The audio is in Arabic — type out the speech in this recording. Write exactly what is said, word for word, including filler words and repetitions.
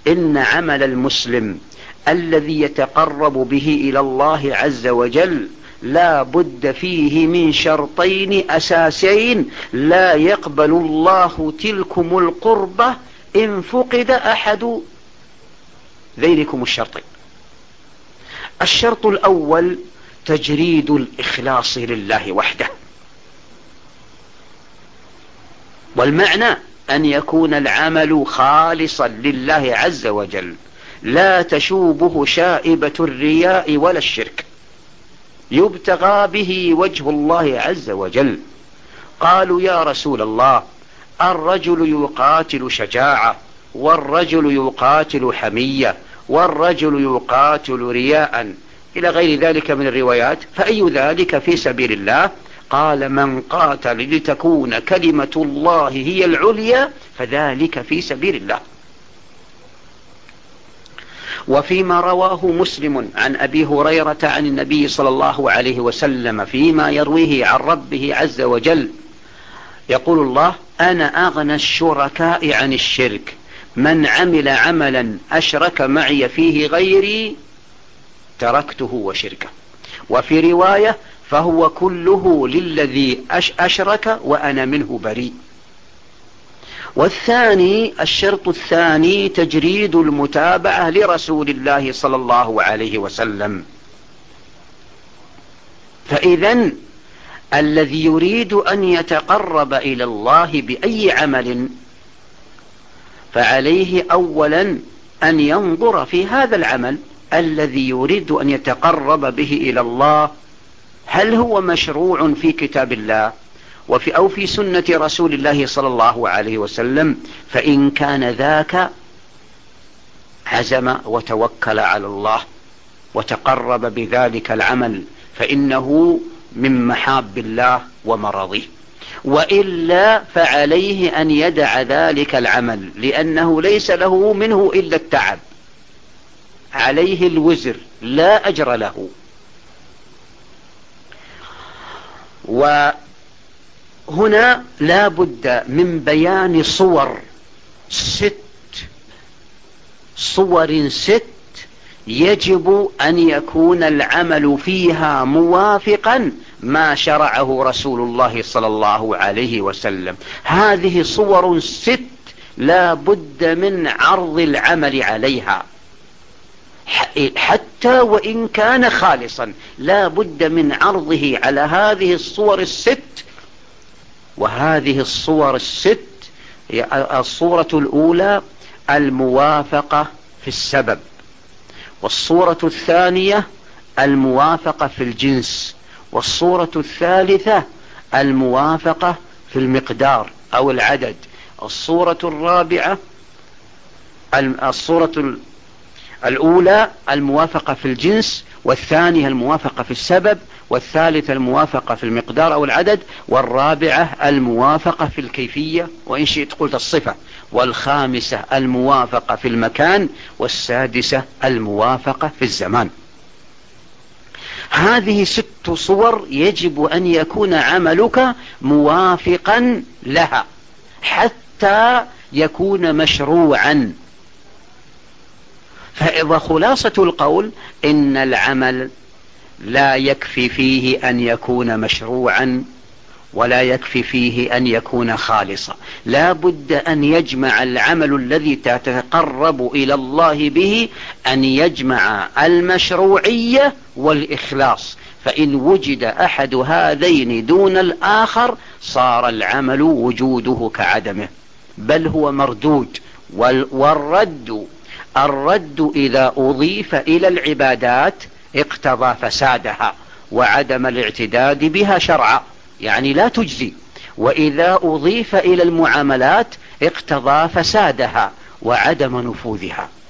إن عمل المسلم الذي يتقرب به إلى الله عز وجل لا بد فيه من شرطين أساسين لا يقبل الله تلكم القربة إن فقد أحد ذلكم الشرطين. الشرط الأول تجريد الإخلاص لله وحده، والمعنى أن يكون العمل خالصا لله عز وجل لا تشوبه شائبة الرياء ولا الشرك، يبتغى به وجه الله عز وجل. قالوا يا رسول الله الرجل يقاتل شجاعة، والرجل يقاتل حمية، والرجل يقاتل رياء، إلى غير ذلك من الروايات، فأي ذلك في سبيل الله؟ قال من قاتل لتكون كلمة الله هي العليا فذلك في سبيل الله. وفيما رواه مسلم عن أبي هريرة عن النبي صلى الله عليه وسلم فيما يرويه عن ربه عز وجل يقول الله أنا أغنى الشركاء عن الشرك، من عمل عملا أشرك معي فيه غيري تركته وشركه. وفي رواية فهو كله للذي أشرك وأنا منه بريء. والثاني الشرط الثاني تجريد المتابعة لرسول الله صلى الله عليه وسلم. فإذن الذي يريد أن يتقرب إلى الله بأي عمل فعليه أولا أن ينظر في هذا العمل الذي يريد أن يتقرب به إلى الله هل هو مشروع في كتاب الله وفي أو في سنة رسول الله صلى الله عليه وسلم. فإن كان ذاك عزم وتوكل على الله وتقرب بذلك العمل فإنه من محاب الله ومرضه، وإلا فعليه أن يدع ذلك العمل لأنه ليس له منه إلا التعب، عليه الوزر لا أجر له. وهنا لا بد من بيان صور ست صور ست يجب أن يكون العمل فيها موافقا ما شرعه رسول الله صلى الله عليه وسلم. هذه صور ست لا بد من عرض العمل عليها حتى وإن كان خالصا، لا بد من عرضه على هذه الصور الست. وهذه الصور الست الصورة الأولى الموافقة في السبب، والصورة الثانية الموافقة في الجنس، والصورة الثالثة الموافقة في المقدار أو العدد، الصورة الرابعة الصورة الأولى الموافقة في الجنس، والثانية الموافقة في السبب، والثالثة الموافقة في المقدار أو العدد، والرابعة الموافقة في الكيفية وإن شئت قلت الصفة، والخامسة الموافقة في المكان، والسادسة الموافقة في الزمان. هذه ست صور يجب أن يكون عملك موافقا لها حتى يكون مشروعا. فإذا خلاصة القول إن العمل لا يكفي فيه أن يكون مشروعا ولا يكفي فيه أن يكون خالصا، لا بد أن يجمع العمل الذي تتقرب إلى الله به أن يجمع المشروعية والإخلاص. فإن وجد أحد هذين دون الآخر صار العمل وجوده كعدمه بل هو مردود. والرد الرد إذا أضيف إلى العبادات اقتضى فسادها وعدم الاعتداد بها شرعا، يعني لا تجزي. وإذا أضيف إلى المعاملات اقتضى فسادها وعدم نفوذها.